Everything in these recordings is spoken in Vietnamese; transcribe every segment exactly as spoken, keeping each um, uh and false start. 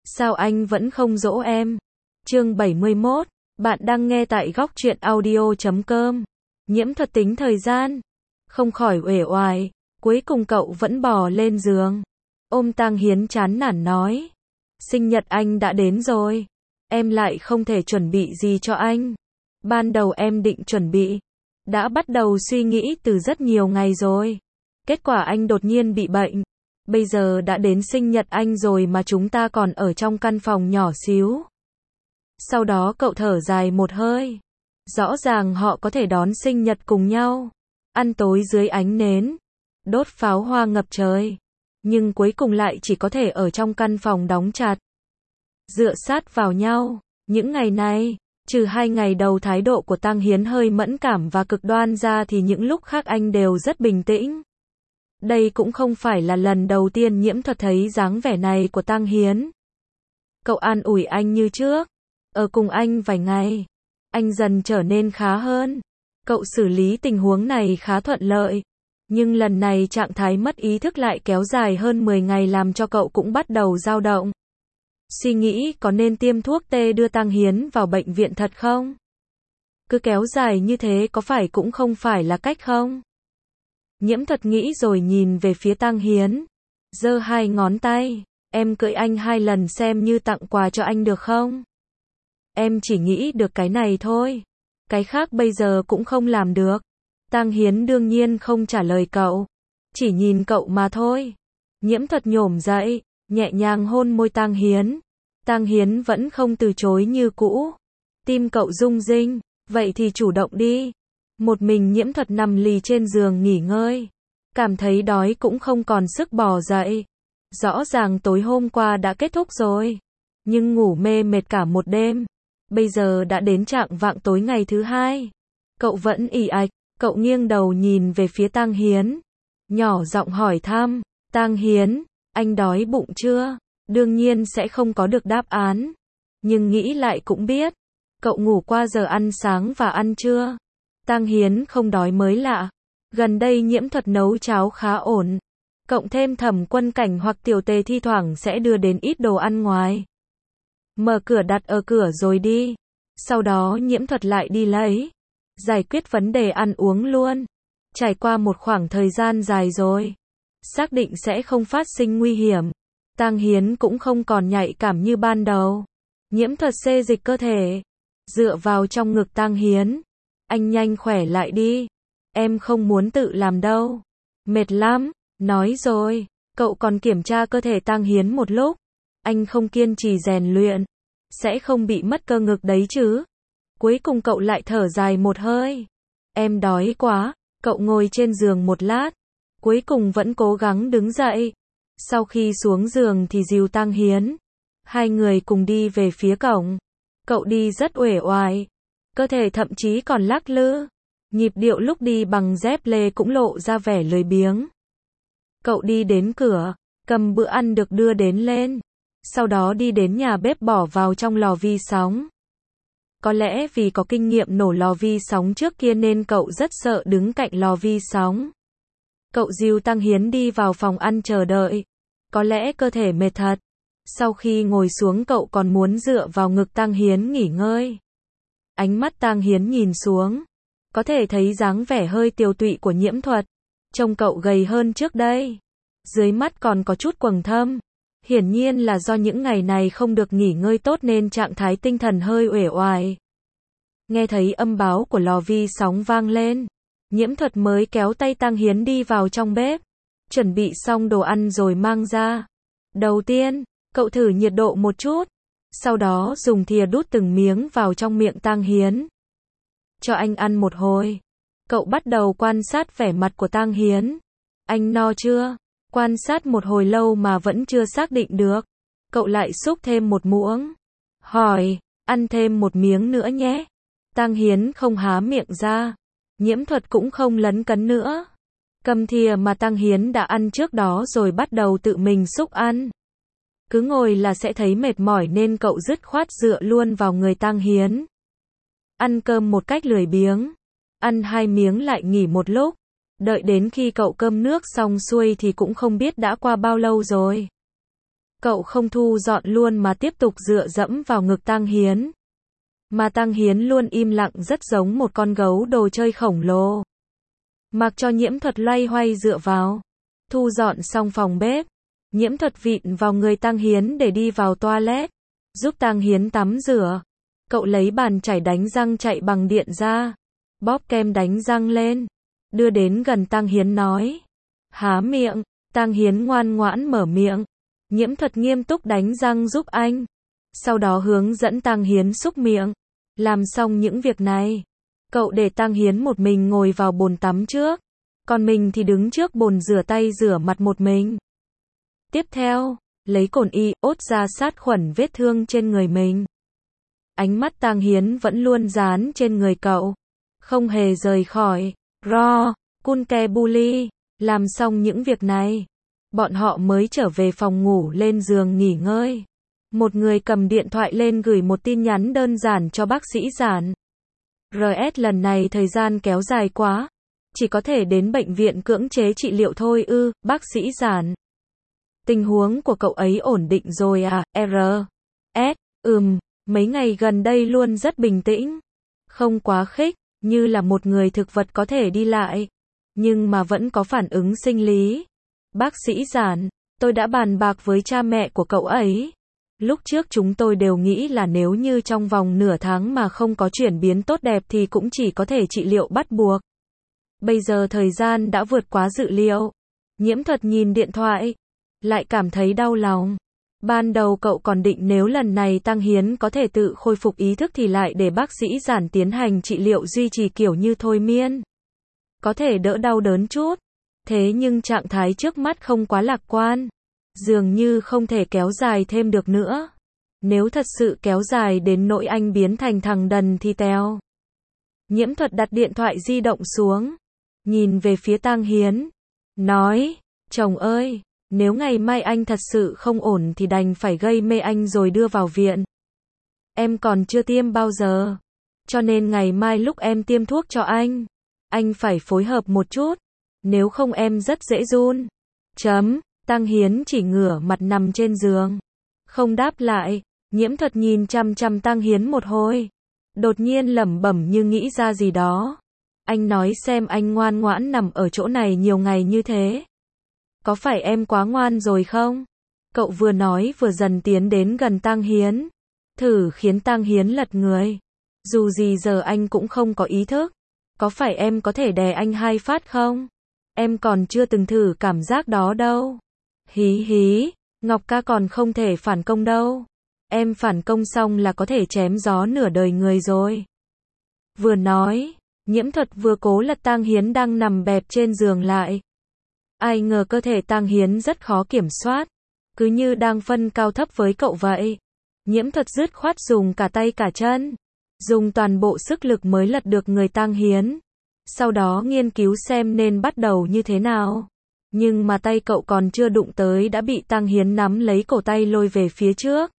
Sao anh vẫn không dỗ em? Chương bảy mươi mốt, bạn đang nghe tại góc truyện audio chấm com. Nhiễm Thuật tính thời gian, không khỏi uể oải, cuối cùng cậu vẫn bò lên giường. Ôm Tang Hiến chán nản nói, sinh nhật anh đã đến rồi, em lại không thể chuẩn bị gì cho anh. Ban đầu em định chuẩn bị, đã bắt đầu suy nghĩ từ rất nhiều ngày rồi. Kết quả anh đột nhiên bị bệnh. Bây giờ đã đến sinh nhật anh rồi mà chúng ta còn ở trong căn phòng nhỏ xíu. Sau đó cậu thở dài một hơi. Rõ ràng họ có thể đón sinh nhật cùng nhau, ăn tối dưới ánh nến, đốt pháo hoa ngập trời. Nhưng cuối cùng lại chỉ có thể ở trong căn phòng đóng chặt, dựa sát vào nhau. Những ngày này, trừ hai ngày đầu thái độ của Tang Hiến hơi mẫn cảm và cực đoan ra thì những lúc khác anh đều rất bình tĩnh. Đây cũng không phải là lần đầu tiên Nhiễm Thuật thấy dáng vẻ này của Tang Hiến. Cậu an ủi anh như trước, ở cùng anh vài ngày, anh dần trở nên khá hơn. Cậu xử lý tình huống này khá thuận lợi. Nhưng lần này trạng thái mất ý thức lại kéo dài hơn mười ngày làm cho cậu cũng bắt đầu dao động. Suy nghĩ có nên tiêm thuốc tê đưa Tang Hiến vào bệnh viện thật không? Cứ kéo dài như thế có phải cũng không phải là cách không? Nhiễm Thuật nghĩ rồi nhìn về phía Tang Hiến, giơ hai ngón tay, em cưỡi anh hai lần xem như tặng quà cho anh được không? Em chỉ nghĩ được cái này thôi, cái khác bây giờ cũng không làm được. Tang Hiến đương nhiên không trả lời cậu, chỉ nhìn cậu mà thôi. Nhiễm Thuật nhổm dậy, nhẹ nhàng hôn môi Tang Hiến. Tang Hiến vẫn không từ chối như cũ. Tim cậu rung rinh, vậy thì chủ động đi. Một mình Nhiễm Thuật nằm lì trên giường nghỉ ngơi, cảm thấy đói cũng không còn sức bò dậy. Rõ ràng tối hôm qua đã kết thúc rồi, nhưng ngủ mê mệt cả một đêm. Bây giờ đã đến chạng vạng tối ngày thứ hai, cậu vẫn ì ạch. Cậu nghiêng đầu nhìn về phía Tang Hiến, nhỏ giọng hỏi thăm, Tang Hiến, anh đói bụng chưa? Đương nhiên sẽ không có được đáp án, nhưng nghĩ lại cũng biết, cậu ngủ qua giờ ăn sáng và ăn trưa. Tang Hiến không đói mới lạ, gần đây Nhiễm Thuật nấu cháo khá ổn, cộng thêm Thẩm Quân Cảnh hoặc Tiểu Tề thi thoảng sẽ đưa đến ít đồ ăn ngoài. Mở cửa đặt ở cửa rồi đi, sau đó Nhiễm Thuật lại đi lấy, giải quyết vấn đề ăn uống luôn. Trải qua một khoảng thời gian dài rồi, xác định sẽ không phát sinh nguy hiểm. Tang Hiến cũng không còn nhạy cảm như ban đầu. Nhiễm Thuật xê dịch cơ thể, dựa vào trong ngực Tang Hiến. Anh nhanh khỏe lại đi, em không muốn tự làm đâu, mệt lắm. Nói rồi, cậu còn kiểm tra cơ thể Tang Hiến một lúc. Anh không kiên trì rèn luyện, sẽ không bị mất cơ ngực đấy chứ. Cuối cùng cậu lại thở dài một hơi. Em đói quá. Cậu ngồi trên giường một lát, cuối cùng vẫn cố gắng đứng dậy. Sau khi xuống giường thì dìu Tang Hiến, hai người cùng đi về phía cổng. Cậu đi rất uể oải, cơ thể thậm chí còn lắc lư. Nhịp điệu lúc đi bằng dép lê cũng lộ ra vẻ lười biếng. Cậu đi đến cửa, cầm bữa ăn được đưa đến lên, sau đó đi đến nhà bếp bỏ vào trong lò vi sóng. Có lẽ vì có kinh nghiệm nổ lò vi sóng trước kia nên cậu rất sợ đứng cạnh lò vi sóng. Cậu dìu Tang Hiến đi vào phòng ăn chờ đợi. Có lẽ cơ thể mệt thật. Sau khi ngồi xuống cậu còn muốn dựa vào ngực Tang Hiến nghỉ ngơi. Ánh mắt Tang Hiến nhìn xuống, có thể thấy dáng vẻ hơi tiều tụy của Nhiễm Thuật. Trông cậu gầy hơn trước đây. Dưới mắt còn có chút quầng thâm. Hiển nhiên là do những ngày này không được nghỉ ngơi tốt nên trạng thái tinh thần hơi uể oải. Nghe thấy âm báo của lò vi sóng vang lên, Nhiễm Thuật mới kéo tay Tang Hiến đi vào trong bếp, chuẩn bị xong đồ ăn rồi mang ra. Đầu tiên, cậu thử nhiệt độ một chút, sau đó dùng thìa đút từng miếng vào trong miệng Tang Hiến. Cho anh ăn một hồi. Cậu bắt đầu quan sát vẻ mặt của Tang Hiến. Anh no chưa? Quan sát một hồi lâu mà vẫn chưa xác định được. Cậu lại xúc thêm một muỗng. Hỏi, ăn thêm một miếng nữa nhé. Tang Hiến không há miệng ra. Nhiễm Thuật cũng không lấn cấn nữa. Cầm thìa mà Tang Hiến đã ăn trước đó rồi bắt đầu tự mình xúc ăn. Cứ ngồi là sẽ thấy mệt mỏi nên cậu dứt khoát dựa luôn vào người Tang Hiến. Ăn cơm một cách lười biếng. Ăn hai miếng lại nghỉ một lúc. Đợi đến khi cậu cơm nước xong xuôi thì cũng không biết đã qua bao lâu rồi. Cậu không thu dọn luôn mà tiếp tục dựa dẫm vào ngực Tăng Hiến. Mà Tăng Hiến luôn im lặng rất giống một con gấu đồ chơi khổng lồ. Mặc cho Nhiễm Thuật loay hoay dựa vào. Thu dọn xong phòng bếp. Nhiễm Thuật vịn vào người Tăng Hiến để đi vào toilet. Giúp Tăng Hiến tắm rửa. Cậu lấy bàn chải đánh răng chạy bằng điện ra. Bóp kem đánh răng lên. Đưa đến gần Tăng Hiến nói. Há miệng. Tăng Hiến ngoan ngoãn mở miệng. Nhiễm Thuật nghiêm túc đánh răng giúp anh. Sau đó hướng dẫn Tăng Hiến súc miệng. Làm xong những việc này. Cậu để Tăng Hiến một mình ngồi vào bồn tắm trước. Còn mình thì đứng trước bồn rửa tay rửa mặt một mình. Tiếp theo, lấy cồn iốt ra sát khuẩn vết thương trên người mình. Ánh mắt Tăng Hiến vẫn luôn dán trên người cậu. Không hề rời khỏi. Ro, Kunke Bully. Làm xong những việc này. Bọn họ mới trở về phòng ngủ lên giường nghỉ ngơi. Một người cầm điện thoại lên gửi một tin nhắn đơn giản cho bác sĩ Giản. rờ ét lần này thời gian kéo dài quá. Chỉ có thể đến bệnh viện cưỡng chế trị liệu thôi ư, bác sĩ Giản. Tình huống của cậu ấy ổn định rồi à, rờ ét, ừm, mấy ngày gần đây luôn rất bình tĩnh. Không quá khích, như là một người thực vật có thể đi lại. Nhưng mà vẫn có phản ứng sinh lý. Bác sĩ Giản, tôi đã bàn bạc với cha mẹ của cậu ấy. Lúc trước chúng tôi đều nghĩ là nếu như trong vòng nửa tháng mà không có chuyển biến tốt đẹp thì cũng chỉ có thể trị liệu bắt buộc. Bây giờ thời gian đã vượt quá dự liệu. Nhiễm Thuật nhìn điện thoại, lại cảm thấy đau lòng. Ban đầu cậu còn định nếu lần này Tăng Hiến có thể tự khôi phục ý thức thì lại để bác sĩ Giản tiến hành trị liệu duy trì kiểu như thôi miên. Có thể đỡ đau đớn chút. Thế nhưng trạng thái trước mắt không quá lạc quan. Dường như không thể kéo dài thêm được nữa. Nếu thật sự kéo dài đến nỗi anh biến thành thằng đần thì teo. Nhiễm Thuật đặt điện thoại di động xuống. Nhìn về phía Tăng Hiến. Nói, chồng ơi, nếu ngày mai anh thật sự không ổn thì đành phải gây mê anh rồi đưa vào viện. Em còn chưa tiêm bao giờ. Cho nên ngày mai lúc em tiêm thuốc cho anh, anh phải phối hợp một chút. Nếu không em rất dễ run. Chấm. Tăng Hiến chỉ ngửa mặt nằm trên giường. Không đáp lại. Nhiễm Thuật nhìn chăm chăm Tăng Hiến một hồi. Đột nhiên lẩm bẩm như nghĩ ra gì đó. Anh nói xem anh ngoan ngoãn nằm ở chỗ này nhiều ngày như thế. Có phải em quá ngoan rồi không? Cậu vừa nói vừa dần tiến đến gần Tăng Hiến. Thử khiến Tăng Hiến lật người. Dù gì giờ anh cũng không có ý thức. Có phải em có thể đè anh hai phát không? Em còn chưa từng thử cảm giác đó đâu. Hí hí, Ngọc ca còn không thể phản công đâu. Em phản công xong là có thể chém gió nửa đời người rồi. Vừa nói, Nhiễm Thuật vừa cố lật Tăng Hiến đang nằm bẹp trên giường lại. Ai ngờ cơ thể Tăng Hiến rất khó kiểm soát. Cứ như đang phân cao thấp với cậu vậy. Nhiễm Thuật dứt khoát dùng cả tay cả chân. Dùng toàn bộ sức lực mới lật được người Tăng Hiến. Sau đó nghiên cứu xem nên bắt đầu như thế nào. Nhưng mà tay cậu còn chưa đụng tới đã bị Tăng Hiến nắm lấy cổ tay lôi về phía trước.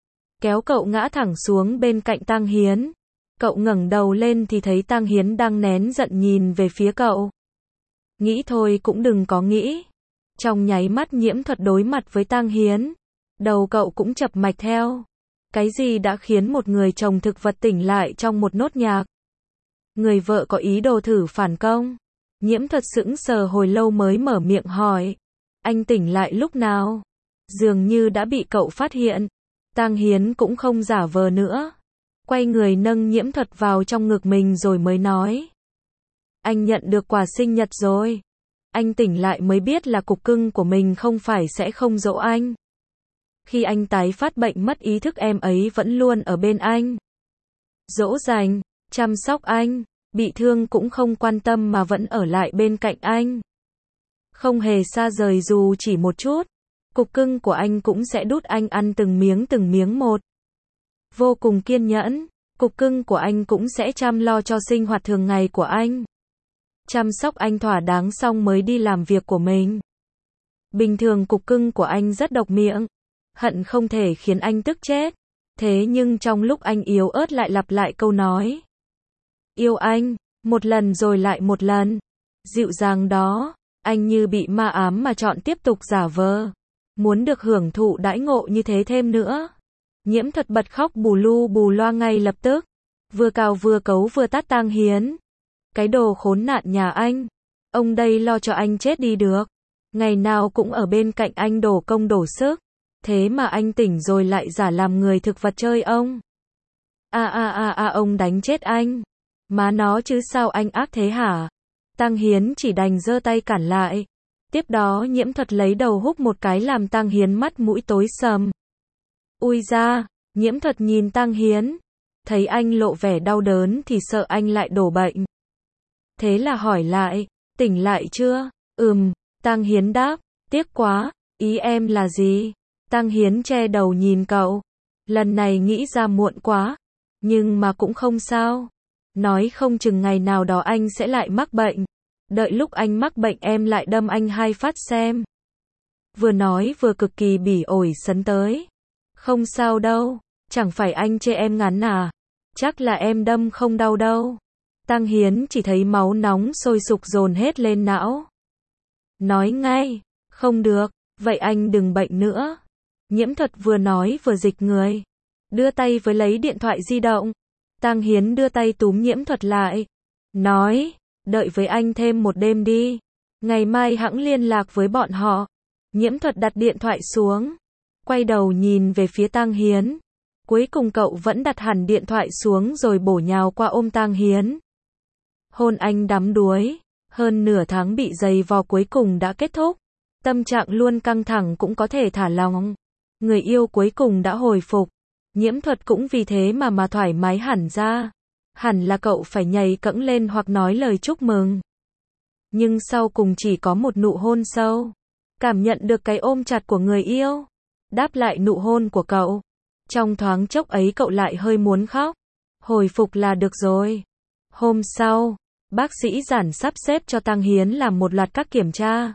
Kéo cậu ngã thẳng xuống bên cạnh Tăng Hiến. Cậu ngẩng đầu lên thì thấy Tăng Hiến đang nén giận nhìn về phía cậu. Nghĩ thôi cũng đừng có nghĩ. Trong nháy mắt Nhiễm Thuật đối mặt với Tăng Hiến. Đầu cậu cũng chập mạch theo. Cái gì đã khiến một người chồng thực vật tỉnh lại trong một nốt nhạc? Người vợ có ý đồ thử phản công. Nhiễm Thuật sững sờ hồi lâu mới mở miệng hỏi. Anh tỉnh lại lúc nào? Dường như đã bị cậu phát hiện. Tăng Hiến cũng không giả vờ nữa. Quay người nâng Nhiễm Thuật vào trong ngực mình rồi mới nói. Anh nhận được quà sinh nhật rồi. Anh tỉnh lại mới biết là cục cưng của mình không phải sẽ không dỗ anh. Khi anh tái phát bệnh mất ý thức em ấy vẫn luôn ở bên anh. Dỗ dành, chăm sóc anh, bị thương cũng không quan tâm mà vẫn ở lại bên cạnh anh. Không hề xa rời dù chỉ một chút. Cục cưng của anh cũng sẽ đút anh ăn từng miếng từng miếng một. Vô cùng kiên nhẫn, cục cưng của anh cũng sẽ chăm lo cho sinh hoạt thường ngày của anh. Chăm sóc anh thỏa đáng xong mới đi làm việc của mình. Bình thường cục cưng của anh rất độc miệng. Hận không thể khiến anh tức chết. Thế nhưng trong lúc anh yếu ớt lại lặp lại câu nói. Yêu anh, một lần rồi lại một lần. Dịu dàng đó, anh như bị ma ám mà chọn tiếp tục giả vờ. muốn được hưởng thụ đãi ngộ như thế thêm nữa. Nhiễm Thuật bật khóc bù lu bù loa ngay lập tức. Vừa cào vừa cấu vừa tát Tang Hiến. Cái đồ khốn nạn nhà anh. Ông đây lo cho anh chết đi được. Ngày nào cũng ở bên cạnh anh đổ công đổ sức. Thế mà anh tỉnh rồi lại giả làm người thực vật chơi ông. A a a a ông đánh chết anh. Má nó chứ sao anh ác thế hả? Tang Hiến chỉ đành giơ tay cản lại. Tiếp đó Nhiễm Thuật lấy đầu húc một cái làm Tang Hiến mắt mũi tối sầm. Ui da, Nhiễm Thuật nhìn Tang Hiến. Thấy anh lộ vẻ đau đớn thì sợ anh lại đổ bệnh. Thế là hỏi lại, tỉnh lại chưa? Ừm, Tang Hiến đáp, tiếc quá, ý em là gì? Tang Hiến che đầu nhìn cậu. Lần này nghĩ ra muộn quá, nhưng mà cũng không sao. Nói không chừng ngày nào đó anh sẽ lại mắc bệnh. Đợi lúc anh mắc bệnh em lại đâm anh hai phát xem. Vừa nói vừa cực kỳ bỉ ổi sấn tới. Không sao đâu, chẳng phải anh chê em ngắn à? Chắc là em đâm không đau đâu. Tang Hiến chỉ thấy máu nóng sôi sục dồn hết lên não. Nói ngay, không được, vậy anh đừng bệnh nữa. Nhiễm Thuật vừa nói vừa dịch người. Đưa tay với lấy điện thoại di động. Tang Hiến đưa tay túm Nhiễm Thuật lại. Nói, đợi với anh thêm một đêm đi. Ngày mai hẵng liên lạc với bọn họ. Nhiễm Thuật đặt điện thoại xuống. Quay đầu nhìn về phía Tang Hiến. Cuối cùng cậu vẫn đặt hẳn điện thoại xuống rồi bổ nhào qua ôm Tang Hiến. Hôn anh đắm đuối. Hơn nửa tháng bị giày vò cuối cùng đã kết thúc. Tâm trạng luôn căng thẳng cũng có thể thả lỏng. Người yêu cuối cùng đã hồi phục. Nhiễm Thuật cũng vì thế mà mà thoải mái hẳn ra. Hẳn là cậu phải nhảy cẫng lên hoặc nói lời chúc mừng. Nhưng sau cùng chỉ có một nụ hôn sâu. Cảm nhận được cái ôm chặt của người yêu. Đáp lại nụ hôn của cậu. Trong thoáng chốc ấy cậu lại hơi muốn khóc. Hồi phục là được rồi. Hôm sau, bác sĩ Giản sắp xếp cho Tang Hiến làm một loạt các kiểm tra.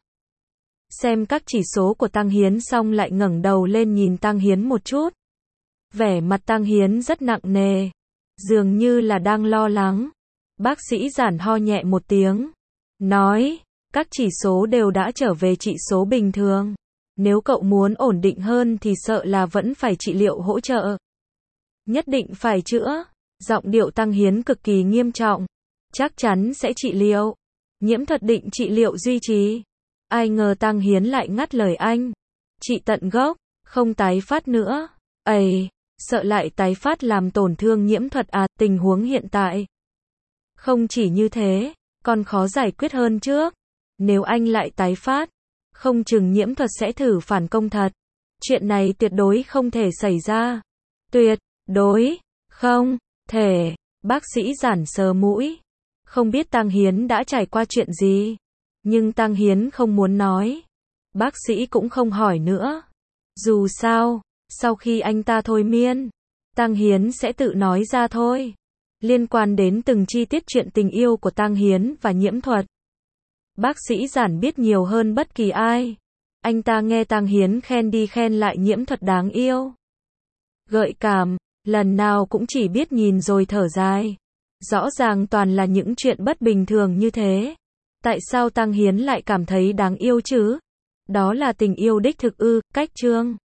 Xem các chỉ số của Tang Hiến xong lại ngẩng đầu lên nhìn Tang Hiến một chút. Vẻ mặt Tang Hiến rất nặng nề. Dường như là đang lo lắng. Bác sĩ Giản ho nhẹ một tiếng. Nói, các chỉ số đều đã trở về chỉ số bình thường. Nếu cậu muốn ổn định hơn thì sợ là vẫn phải trị liệu hỗ trợ. Nhất định phải chữa. Giọng điệu Tang Hiến cực kỳ nghiêm trọng. Chắc chắn sẽ trị liệu. Nhiễm Thuật định trị liệu duy trì. Ai ngờ Tang Hiến lại ngắt lời anh. Trị tận gốc, không tái phát nữa. Ây, sợ lại tái phát làm tổn thương Nhiễm Thuật à, tình huống hiện tại. Không chỉ như thế, còn khó giải quyết hơn trước. Nếu anh lại tái phát, không chừng Nhiễm Thuật sẽ thử phản công thật. Chuyện này tuyệt đối không thể xảy ra. Tuyệt đối không thể. Bác sĩ Giản sờ mũi. Không biết Tang Hiến đã trải qua chuyện gì. Nhưng Tang Hiến không muốn nói. Bác sĩ cũng không hỏi nữa. Dù sao, sau khi anh ta thôi miên, Tang Hiến sẽ tự nói ra thôi. Liên quan đến từng chi tiết chuyện tình yêu của Tang Hiến và Nhiễm Thuật. Bác sĩ Giản biết nhiều hơn bất kỳ ai. Anh ta nghe Tang Hiến khen đi khen lại Nhiễm Thuật đáng yêu. Gợi cảm, lần nào cũng chỉ biết nhìn rồi thở dài. Rõ ràng toàn là những chuyện bất bình thường như thế. Tại sao Tang Hiến lại cảm thấy đáng yêu chứ? Đó là tình yêu đích thực ư, cách chương.